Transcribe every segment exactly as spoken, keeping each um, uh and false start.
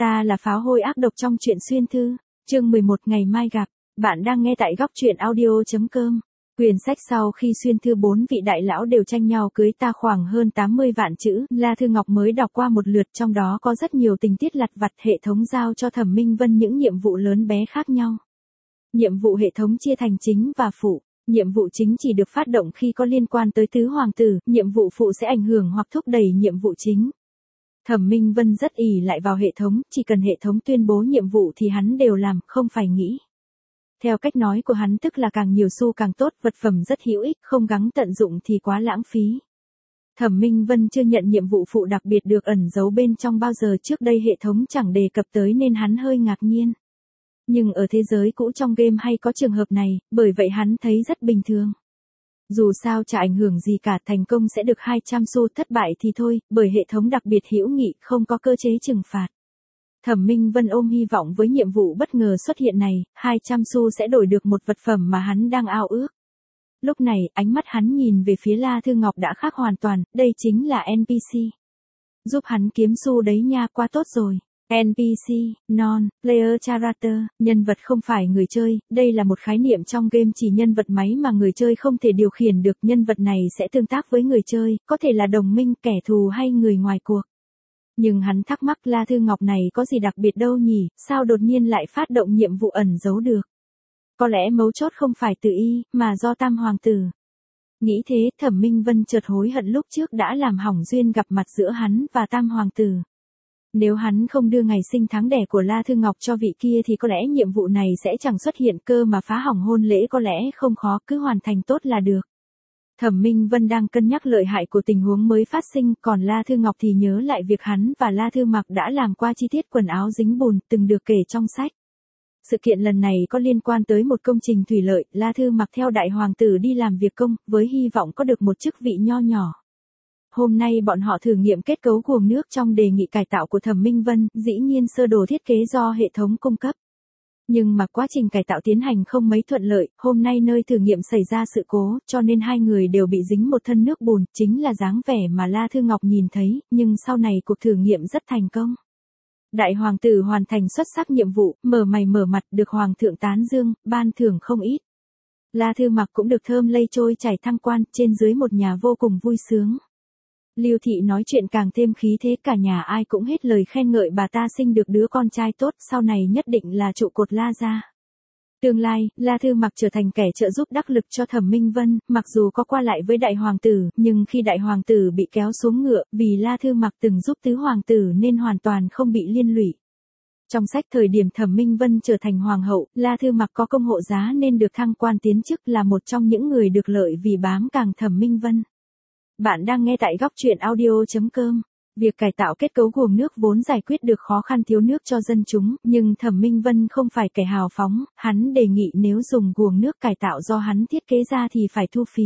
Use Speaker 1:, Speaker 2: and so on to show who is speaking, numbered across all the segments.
Speaker 1: Ta là pháo hôi ác độc trong truyện xuyên thư, chương mười một ngày mai gặp, bạn đang nghe tại góc truyện audio.com. Quyển sách sau khi xuyên thư bốn vị đại lão đều tranh nhau cưới ta khoảng hơn tám mươi vạn chữ, La Thư Ngọc mới đọc qua một lượt, trong đó có rất nhiều tình tiết lặt vặt. Hệ thống giao cho Thẩm Minh Vân những nhiệm vụ lớn bé khác nhau. Nhiệm vụ hệ thống chia thành chính và phụ. Nhiệm vụ chính chỉ được phát động khi có liên quan tới tứ hoàng tử, nhiệm vụ phụ sẽ ảnh hưởng hoặc thúc đẩy nhiệm vụ chính. Thẩm Minh Vân rất ỷ lại vào hệ thống, chỉ cần hệ thống tuyên bố nhiệm vụ thì hắn đều làm, không phải nghĩ. Theo cách nói của hắn tức là càng nhiều xu càng tốt, vật phẩm rất hữu ích, không gắng tận dụng thì quá lãng phí. Thẩm Minh Vân chưa nhận nhiệm vụ phụ đặc biệt được ẩn giấu bên trong bao giờ, trước đây hệ thống chẳng đề cập tới nên hắn hơi ngạc nhiên. Nhưng ở thế giới cũ trong game hay có trường hợp này, bởi vậy hắn thấy rất bình thường. Dù sao chả ảnh hưởng gì cả, thành công sẽ được hai trăm xu, thất bại thì thôi, bởi hệ thống đặc biệt hữu nghị, không có cơ chế trừng phạt. Thẩm Minh Vân ôm hy vọng với nhiệm vụ bất ngờ xuất hiện này, hai trăm xu sẽ đổi được một vật phẩm mà hắn đang ao ước. Lúc này, ánh mắt hắn nhìn về phía La Thư Ngọc đã khác hoàn toàn, đây chính là en pê xê. Giúp hắn kiếm xu đấy nha, quá tốt rồi. en pê xê, Non-Player Character, nhân vật không phải người chơi, đây là một khái niệm trong game chỉ nhân vật máy mà người chơi không thể điều khiển được. Nhân vật này sẽ tương tác với người chơi, có thể là đồng minh, kẻ thù hay người ngoài cuộc. Nhưng hắn thắc mắc La Thư Ngọc này có gì đặc biệt đâu nhỉ, sao đột nhiên lại phát động nhiệm vụ ẩn giấu được. Có lẽ mấu chốt không phải từ y, mà do Tam Hoàng Tử. Nghĩ thế, Thẩm Minh Vân chợt hối hận lúc trước đã làm hỏng duyên gặp mặt giữa hắn và Tam Hoàng Tử. Nếu hắn không đưa ngày sinh tháng đẻ của La Thư Ngọc cho vị kia thì có lẽ nhiệm vụ này sẽ chẳng xuất hiện, cơ mà phá hỏng hôn lễ có lẽ không khó, cứ hoàn thành tốt là được. Thẩm Minh Vân đang cân nhắc lợi hại của tình huống mới phát sinh, còn La Thư Ngọc thì nhớ lại việc hắn và La Thư Mặc đã làm qua chi tiết quần áo dính bùn, từng được kể trong sách. Sự kiện lần này có liên quan tới một công trình thủy lợi, La Thư Mặc theo đại hoàng tử đi làm việc công, với hy vọng có được một chức vị nho nhỏ. Hôm nay bọn họ thử nghiệm kết cấu guồng nước trong đề nghị cải tạo của Thẩm Minh Vân, dĩ nhiên sơ đồ thiết kế do hệ thống cung cấp. Nhưng mà quá trình cải tạo tiến hành không mấy thuận lợi, hôm nay nơi thử nghiệm xảy ra sự cố, cho nên hai người đều bị dính một thân nước bùn, chính là dáng vẻ mà La Thư Ngọc nhìn thấy, nhưng sau này cuộc thử nghiệm rất thành công. Đại hoàng tử hoàn thành xuất sắc nhiệm vụ, mở mày mở mặt, được hoàng thượng tán dương, ban thưởng không ít. La Thư Mặc cũng được thơm lây trôi chảy thăng quan, trên dưới một nhà vô cùng vui sướng. Lưu Thị nói chuyện càng thêm khí thế, cả nhà ai cũng hết lời khen ngợi bà ta sinh được đứa con trai tốt, sau này nhất định là trụ cột La gia. Tương lai, La Thư Mặc trở thành kẻ trợ giúp đắc lực cho Thẩm Minh Vân, mặc dù có qua lại với đại hoàng tử, nhưng khi đại hoàng tử bị kéo xuống ngựa, vì La Thư Mặc từng giúp tứ hoàng tử nên hoàn toàn không bị liên lụy. Trong sách thời điểm Thẩm Minh Vân trở thành hoàng hậu, La Thư Mặc có công hộ giá nên được thăng quan tiến chức, là một trong những người được lợi vì bám càng Thẩm Minh Vân. Bạn đang nghe tại góc truyện audio.com. Việc cải tạo kết cấu guồng nước vốn giải quyết được khó khăn thiếu nước cho dân chúng, nhưng Thẩm Minh Vân không phải kẻ hào phóng, hắn đề nghị nếu dùng guồng nước cải tạo do hắn thiết kế ra thì phải thu phí.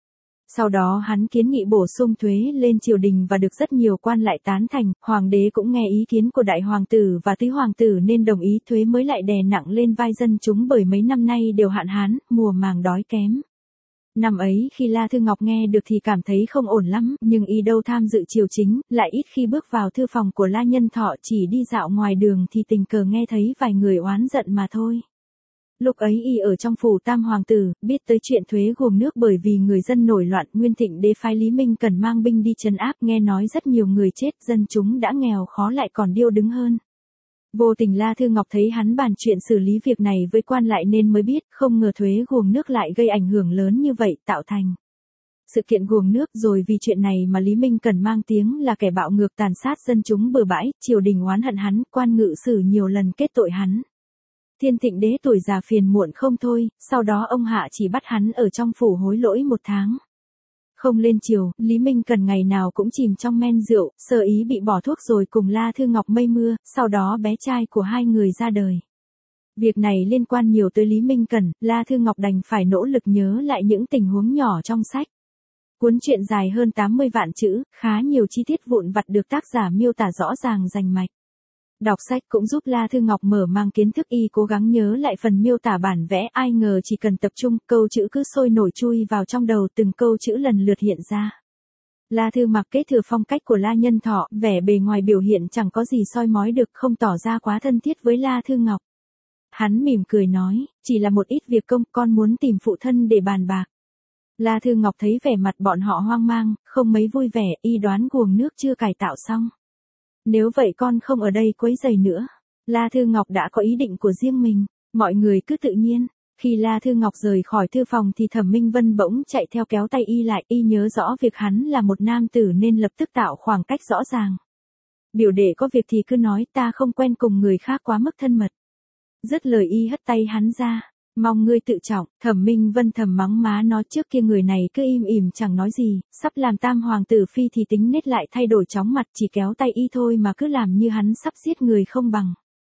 Speaker 1: Sau đó hắn kiến nghị bổ sung thuế lên triều đình và được rất nhiều quan lại tán thành, hoàng đế cũng nghe ý kiến của đại hoàng tử và tứ hoàng tử nên đồng ý, thuế mới lại đè nặng lên vai dân chúng bởi mấy năm nay đều hạn hán, mùa màng đói kém. Năm ấy khi La Thư Ngọc nghe được thì cảm thấy không ổn lắm, nhưng y đâu tham dự triều chính, lại ít khi bước vào thư phòng của La Nhân Thọ, chỉ đi dạo ngoài đường thì tình cờ nghe thấy vài người oán giận mà thôi. Lúc ấy y ở trong phủ Tam Hoàng Tử, biết tới chuyện thuế guồng nước bởi vì người dân nổi loạn, Nguyên Thịnh đế phái Lý Minh cần mang binh đi trấn áp, nghe nói rất nhiều người chết, dân chúng đã nghèo khó lại còn điêu đứng hơn. Vô tình La Thư Ngọc thấy hắn bàn chuyện xử lý việc này với quan lại nên mới biết, không ngờ thuế guồng nước lại gây ảnh hưởng lớn như vậy, tạo thành sự kiện guồng nước. Rồi vì chuyện này mà Lý Minh cần mang tiếng là kẻ bạo ngược tàn sát dân chúng bừa bãi, triều đình oán hận hắn, quan ngự sử nhiều lần kết tội hắn. Thiên Thịnh đế tuổi già phiền muộn không thôi, sau đó ông hạ chỉ bắt hắn ở trong phủ hối lỗi một tháng. Không lên triều, Lý Minh Cần ngày nào cũng chìm trong men rượu, sơ ý bị bỏ thuốc rồi cùng La Thư Ngọc mây mưa, sau đó bé trai của hai người ra đời. Việc này liên quan nhiều tới Lý Minh Cần, La Thư Ngọc đành phải nỗ lực nhớ lại những tình huống nhỏ trong sách. Cuốn truyện dài hơn tám mươi vạn chữ, khá nhiều chi tiết vụn vặt được tác giả miêu tả rõ ràng rành mạch. Đọc sách cũng giúp La Thư Ngọc mở mang kiến thức, y cố gắng nhớ lại phần miêu tả bản vẽ, ai ngờ chỉ cần tập trung, câu chữ cứ sôi nổi chui vào trong đầu, từng câu chữ lần lượt hiện ra. La Thư Mặc kế thừa phong cách của La Nhân Thọ, vẻ bề ngoài biểu hiện chẳng có gì soi mói được, không tỏ ra quá thân thiết với La Thư Ngọc. Hắn mỉm cười nói, chỉ là một ít việc công, con muốn tìm phụ thân để bàn bạc. La Thư Ngọc thấy vẻ mặt bọn họ hoang mang, không mấy vui vẻ, y đoán guồng nước chưa cải tạo xong. Nếu vậy con không ở đây quấy rầy nữa. La Thư Ngọc đã có ý định của riêng mình, mọi người cứ tự nhiên. Khi La Thư Ngọc rời khỏi thư phòng thì Thẩm Minh Vân bỗng chạy theo kéo tay y lại, y nhớ rõ việc hắn là một nam tử nên lập tức tạo khoảng cách rõ ràng. Biểu đệ có việc thì cứ nói, ta không quen cùng người khác quá mức thân mật. Dứt lời y hất tay hắn ra, mong ngươi tự trọng. Thẩm Minh Vân thầm mắng má nó, trước kia người này cứ im ỉm chẳng nói gì, sắp làm tam hoàng tử phi thì tính nết lại thay đổi chóng mặt, chỉ kéo tay y thôi mà cứ làm như hắn sắp giết người không bằng.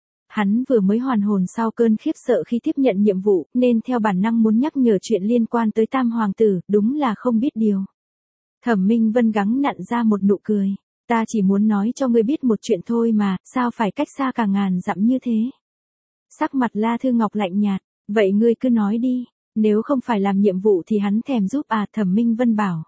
Speaker 1: Hắn vừa mới hoàn hồn sau cơn khiếp sợ khi tiếp nhận nhiệm vụ, nên theo bản năng muốn nhắc nhở chuyện liên quan tới tam hoàng tử, đúng là không biết điều. Thẩm Minh Vân gắng nặn ra một nụ cười, ta chỉ muốn nói cho ngươi biết một chuyện thôi mà, sao phải cách xa cả ngàn dặm như thế. Sắc mặt La Thư Ngọc lạnh nhạt, vậy ngươi cứ nói đi, nếu không phải làm nhiệm vụ thì hắn thèm giúp à, Thẩm Minh Vân bảo.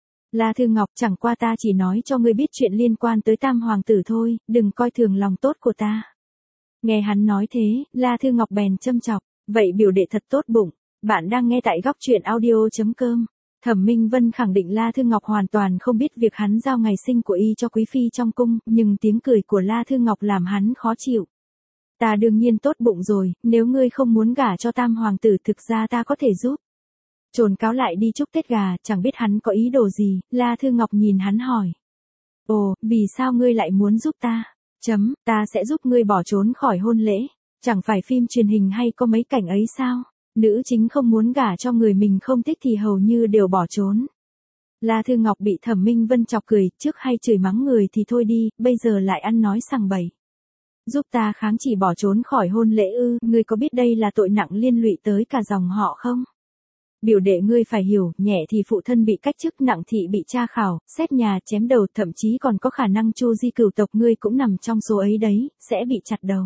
Speaker 1: La Thư Ngọc, chẳng qua ta chỉ nói cho ngươi biết chuyện liên quan tới tam hoàng tử thôi, đừng coi thường lòng tốt của ta. Nghe hắn nói thế, La Thư Ngọc bèn châm chọc, vậy biểu đệ thật tốt bụng. Bạn đang nghe tại góc truyện audio chấm com. Thẩm Minh Vân khẳng định La Thư Ngọc hoàn toàn không biết việc hắn giao ngày sinh của y cho quý phi trong cung, nhưng tiếng cười của La Thư Ngọc làm hắn khó chịu. Ta đương nhiên tốt bụng rồi, nếu ngươi không muốn gả cho tam hoàng tử thực ra ta có thể giúp. Trồn cáo lại đi chúc Tết gà, chẳng biết hắn có ý đồ gì, La Thư Ngọc nhìn hắn hỏi. Ồ, vì sao ngươi lại muốn giúp ta? Chấm, ta sẽ giúp ngươi bỏ trốn khỏi hôn lễ. Chẳng phải phim truyền hình hay có mấy cảnh ấy sao? Nữ chính không muốn gả cho người mình không thích thì hầu như đều bỏ trốn. La Thư Ngọc bị Thẩm Minh Vân chọc cười, trước hay chửi mắng người thì thôi đi, bây giờ lại ăn nói sằng bậy. Giúp ta kháng chỉ bỏ trốn khỏi hôn lễ ư, ngươi có biết đây là tội nặng liên lụy tới cả dòng họ không? Biểu đệ ngươi phải hiểu, nhẹ thì phụ thân bị cách chức, nặng thì bị tra khảo, xét nhà, chém đầu, thậm chí còn có khả năng chu di cửu tộc, ngươi cũng nằm trong số ấy đấy, sẽ bị chặt đầu.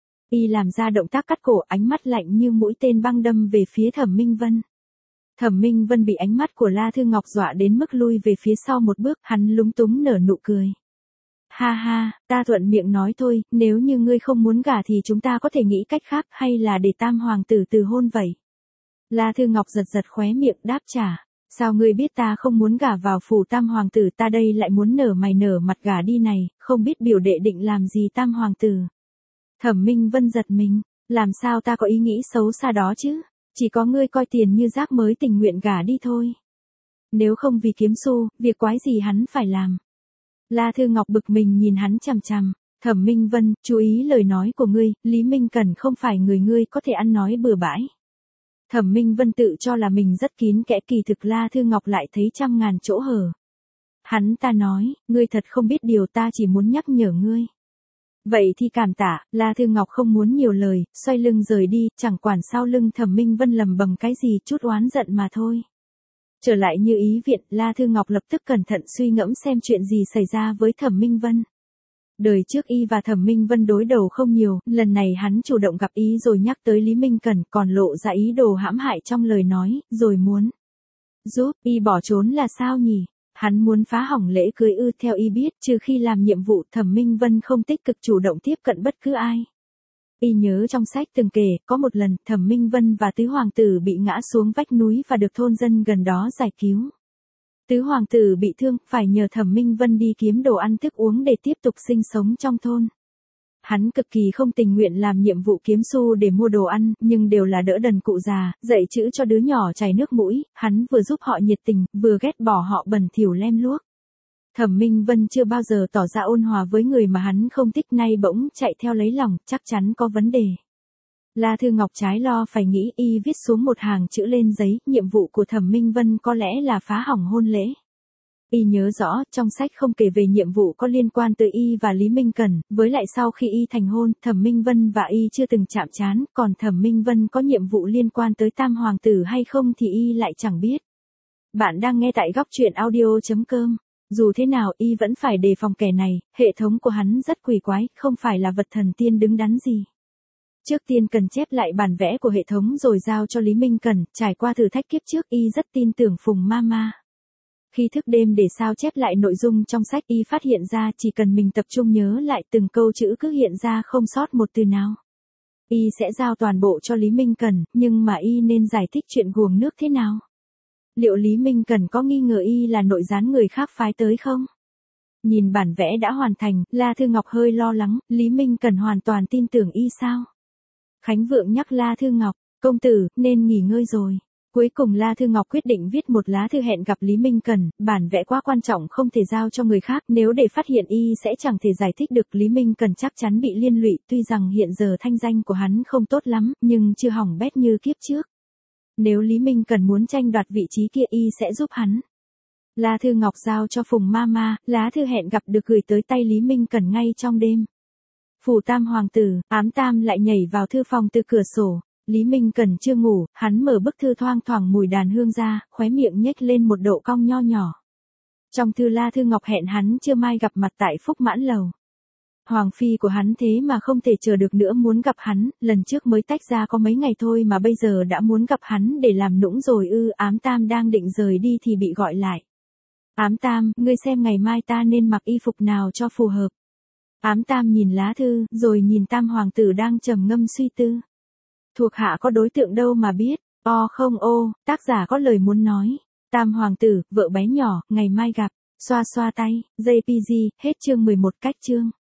Speaker 1: Y làm ra động tác cắt cổ, ánh mắt lạnh như mũi tên băng đâm về phía Thẩm Minh Vân. Thẩm Minh Vân bị ánh mắt của La Thư Ngọc dọa đến mức lui về phía sau một bước, hắn lúng túng nở nụ cười. Ha ha, ta thuận miệng nói thôi, nếu như ngươi không muốn gả thì chúng ta có thể nghĩ cách khác, hay là để tam hoàng tử từ hôn vậy? La Thư Ngọc giật giật khóe miệng đáp trả, sao ngươi biết ta không muốn gả vào phủ tam hoàng tử, ta đây lại muốn nở mày nở mặt gả đi này, không biết biểu đệ định làm gì tam hoàng tử. Thẩm Minh Vân giật mình, làm sao ta có ý nghĩ xấu xa đó chứ, chỉ có ngươi coi tiền như rác mới tình nguyện gả đi thôi. Nếu không vì kiếm xu, việc quái gì hắn phải làm. La Thư Ngọc bực mình nhìn hắn chằm chằm, Thẩm Minh Vân, chú ý lời nói của ngươi, Lý Minh Cẩn không phải người ngươi có thể ăn nói bừa bãi. Thẩm Minh Vân tự cho là mình rất kín kẽ, kỳ thực La Thư Ngọc lại thấy trăm ngàn chỗ hở. Hắn ta nói, ngươi thật không biết điều, ta chỉ muốn nhắc nhở ngươi. Vậy thì cảm tạ, La Thư Ngọc không muốn nhiều lời, xoay lưng rời đi, chẳng quản sau lưng Thẩm Minh Vân lầm bầm cái gì, chút oán giận mà thôi. Trở lại Như Ý viện, La Thư Ngọc lập tức cẩn thận suy ngẫm xem chuyện gì xảy ra với Thẩm Minh Vân. Đời trước y và Thẩm Minh Vân đối đầu không nhiều, lần này hắn chủ động gặp y rồi nhắc tới Lý Minh Cẩn, còn lộ ra ý đồ hãm hại trong lời nói, rồi muốn giúp y bỏ trốn là sao nhỉ? Hắn muốn phá hỏng lễ cưới ư? Theo y biết, trừ khi làm nhiệm vụ, Thẩm Minh Vân không tích cực chủ động tiếp cận bất cứ ai. Y nhớ trong sách từng kể, có một lần, Thẩm Minh Vân và Tứ Hoàng tử bị ngã xuống vách núi và được thôn dân gần đó giải cứu. Tứ Hoàng tử bị thương, phải nhờ Thẩm Minh Vân đi kiếm đồ ăn thức uống để tiếp tục sinh sống trong thôn. Hắn cực kỳ không tình nguyện làm nhiệm vụ kiếm xu để mua đồ ăn, nhưng đều là đỡ đần cụ già, dạy chữ cho đứa nhỏ chảy nước mũi, hắn vừa giúp họ nhiệt tình, vừa ghét bỏ họ bẩn thỉu lem luốc. Thẩm Minh Vân chưa bao giờ tỏ ra ôn hòa với người mà hắn không thích, nay bỗng chạy theo lấy lòng, chắc chắn có vấn đề. La Thư Ngọc trái lo phải nghĩ, y viết xuống một hàng chữ lên giấy, nhiệm vụ của Thẩm Minh Vân có lẽ là phá hỏng hôn lễ. Y nhớ rõ, trong sách không kể về nhiệm vụ có liên quan tới y và Lý Minh Cẩn, với lại sau khi y thành hôn, Thẩm Minh Vân và y chưa từng chạm trán, còn Thẩm Minh Vân có nhiệm vụ liên quan tới tam hoàng tử hay không thì y lại chẳng biết. Bạn đang nghe tại góc truyện audio chấm com. Dù thế nào y vẫn phải đề phòng kẻ này, hệ thống của hắn rất quỷ quái, không phải là vật thần tiên đứng đắn gì. Trước tiên cần chép lại bản vẽ của hệ thống rồi giao cho Lý Minh Cẩn, trải qua thử thách kiếp trước y rất tin tưởng Phùng Mama. Khi thức đêm để sao chép lại nội dung trong sách y phát hiện ra chỉ cần mình tập trung nhớ lại từng câu chữ cứ hiện ra không sót một từ nào. Y sẽ giao toàn bộ cho Lý Minh Cẩn, nhưng mà Y nên giải thích chuyện guồng nước thế nào? Liệu Lý Minh Cẩn có nghi ngờ Y là nội gián người khác phái tới không? Nhìn bản vẽ đã hoàn thành, La Thư Ngọc hơi lo lắng, Lý Minh Cẩn hoàn toàn tin tưởng Y sao? Khánh Vượng nhắc La Thư Ngọc, công tử, nên nghỉ ngơi rồi. Cuối cùng La Thư Ngọc quyết định viết một lá thư hẹn gặp Lý Minh Cẩn, bản vẽ quá quan trọng không thể giao cho người khác, nếu để phát hiện Y sẽ chẳng thể giải thích được. Lý Minh Cẩn chắc chắn bị liên lụy, tuy rằng hiện giờ thanh danh của hắn không tốt lắm, nhưng chưa hỏng bét như kiếp trước. Nếu Lý Minh Cẩn muốn tranh đoạt vị trí kia Y sẽ giúp hắn. La Thư Ngọc giao cho Phùng Mama, lá thư hẹn gặp được gửi tới tay Lý Minh Cẩn ngay trong đêm. Phủ Tam hoàng tử, Ám Tam lại nhảy vào thư phòng từ cửa sổ. Lý Minh Cẩn chưa ngủ, hắn mở bức thư thoang thoảng mùi đàn hương ra, khóe miệng nhếch lên một độ cong nho nhỏ. Trong thư La Thư Ngọc hẹn hắn trưa mai gặp mặt tại Phúc Mãn Lầu. Hoàng phi của hắn thế mà không thể chờ được nữa muốn gặp hắn, lần trước mới tách ra có mấy ngày thôi mà bây giờ đã muốn gặp hắn để làm nũng rồi ư. Ám Tam đang định rời đi thì bị gọi lại. Ám Tam, ngươi xem ngày mai ta nên mặc y phục nào cho phù hợp. Ám Tam nhìn lá thư, rồi nhìn Tam hoàng tử đang trầm ngâm suy tư. Thuộc hạ có đối tượng đâu mà biết, o không ô, tác giả có lời muốn nói. Tam hoàng tử, vợ bé nhỏ, ngày mai gặp, xoa xoa tay, gi pi gi, hết chương mười một cách chương.